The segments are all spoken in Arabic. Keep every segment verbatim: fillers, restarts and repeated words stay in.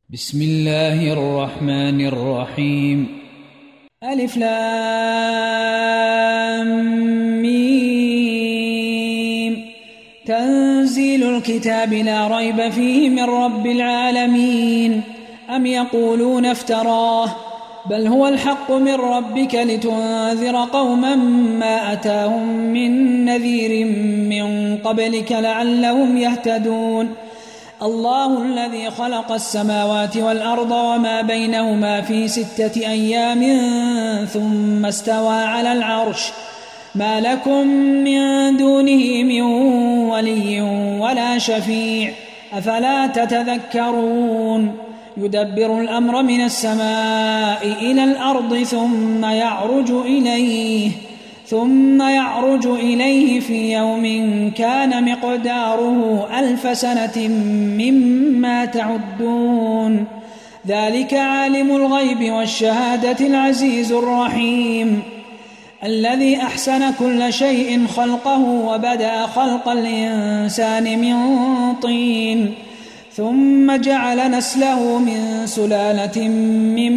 بسم الله الرحمن الرحيم. ألف لام ميم. تنزيل الكتاب لا ريب فيه من رب العالمين. أم يقولون افتراه بل هو الحق من ربك لتنذر قوما ما أتاهم من نذير من قبلك لعلهم يهتدون. الله الذي خلق السماوات والأرض وما بينهما في ستة أيام ثم استوى على العرش ما لكم من دونه من ولي ولا شفيع أفلا تتذكرون. يدبر الأمر من السماء إلى الأرض ثم يعرج إليه ثم يعرج إليه في يوم كان مقداره ألف سنة مما تعدون. ذلك عالم الغيب والشهادة العزيز الرحيم الذي أحسن كل شيء خلقه وبدأ خلق الإنسان من طين ثم جعل نسله من سلالة من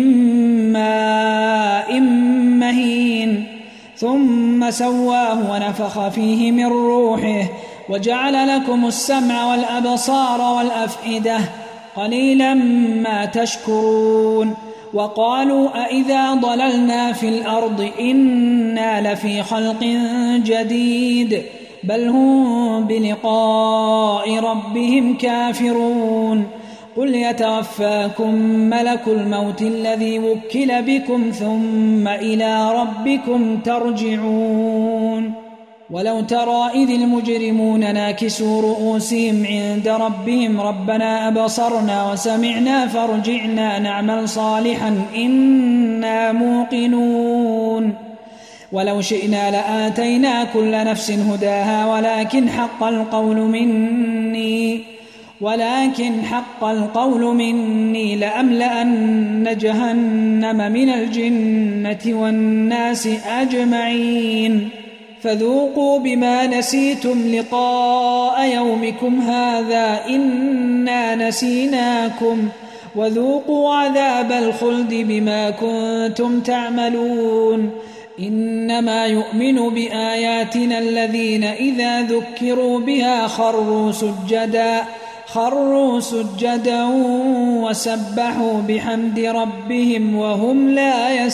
ماء مهين ثم سواه ونفخ فيه من روحه وجعل لكم السمع والأبصار والأفئدة قليلا ما تشكرون. وقالوا أئذا ضللنا في الأرض إنا لفي خلق جديد بل هم بلقاء ربهم كافرون. قل يتوفاكم ملك الموت الذي وكل بكم ثم إلى ربكم ترجعون. ولو ترى إذ المجرمون ناكسوا رؤوسهم عند ربهم ربنا أبصرنا وسمعنا فارجعنا نعمل صالحا إنا موقنون. ولو شئنا لآتينا كل نفس هداها ولكن حق القول مني ولكن حق القول مني لأملأن جهنم من الجنة والناس أجمعين. فذوقوا بما نسيتم لقاء يومكم هذا إنا نسيناكم وذوقوا عذاب الخلد بما كنتم تعملون. إنما يؤمن بآياتنا الذين إذا ذكروا بها خروا سجدا خروا سجدا وسبحوا بحمد ربهم وهم لا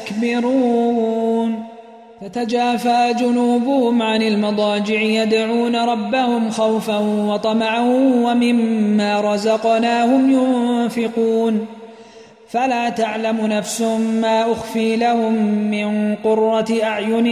يستكبرون. تتجافى جنوبهم عن المضاجع يدعون ربهم خوفا وطمعا ومما رزقناهم ينفقون. فلا تعلم نفس ما أخفي لهم من قرة أعين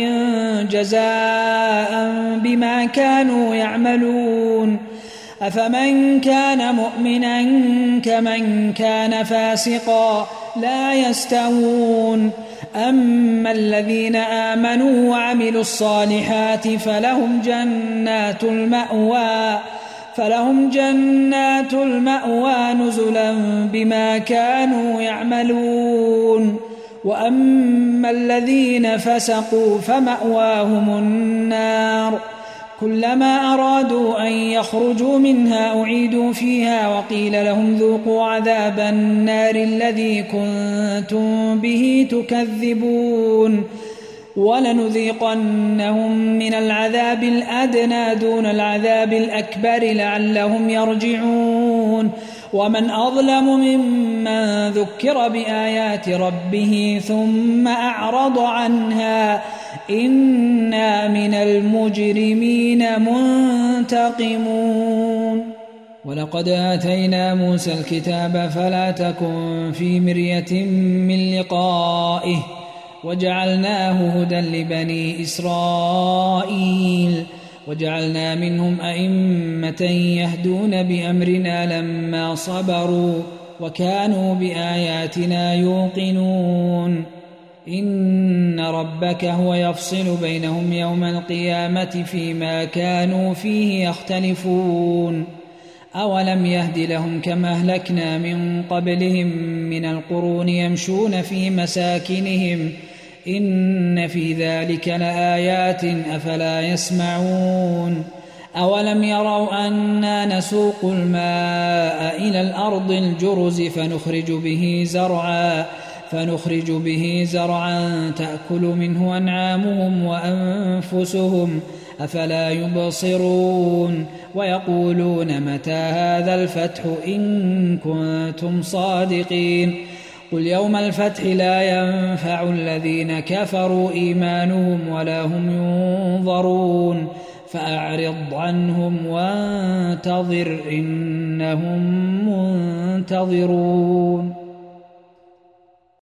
جزاء بما كانوا يعملون. أفمن كان مؤمنا كمن كان فاسقا لا يستوون. أما الذين آمنوا وعملوا الصالحات فلهم جنات المأوى فلهم جنات المأوى نزلا بما كانوا يعملون. وأما الذين فسقوا فمأواهم النار كلما أرادوا أن يخرجوا منها أعيدوا فيها وقيل لهم ذوقوا عذاب النار الذي كنتم به تكذبون. ولنذيقنهم من العذاب الأدنى دون العذاب الأكبر لعلهم يرجعون. ومن أظلم ممن ذكر بآيات ربه ثم أعرض عنها إنا من المجرمين منتقمون. ولقد آتينا موسى الكتاب فلا تكن في مرية من لقائه وجعلناه هدى لبني إسرائيل وجعلنا منهم أئمة يهدون بأمرنا لما صبروا وكانوا بآياتنا يوقنون. إن ربك هو يفصل بينهم يوم القيامة فيما كانوا فيه يختلفون. أولم يهد لهم كما أهلكنا من قبلهم من القرون يمشون في مساكنهم إن في ذلك لآيات أفلا يسمعون. أولم يروا أنا نسوق الماء إلى الأرض الجرز فنخرج به زرعا فنخرج به زرعا تأكل منه أنعامهم وأنفسهم أفلا يبصرون ويقولون متى هذا الفتح إن كنتم صادقين قل يوم الفتح لا ينفع الذين كفروا إيمانهم ولا هم ينظرون فأعرض عنهم وانتظر إنهم منتظرون.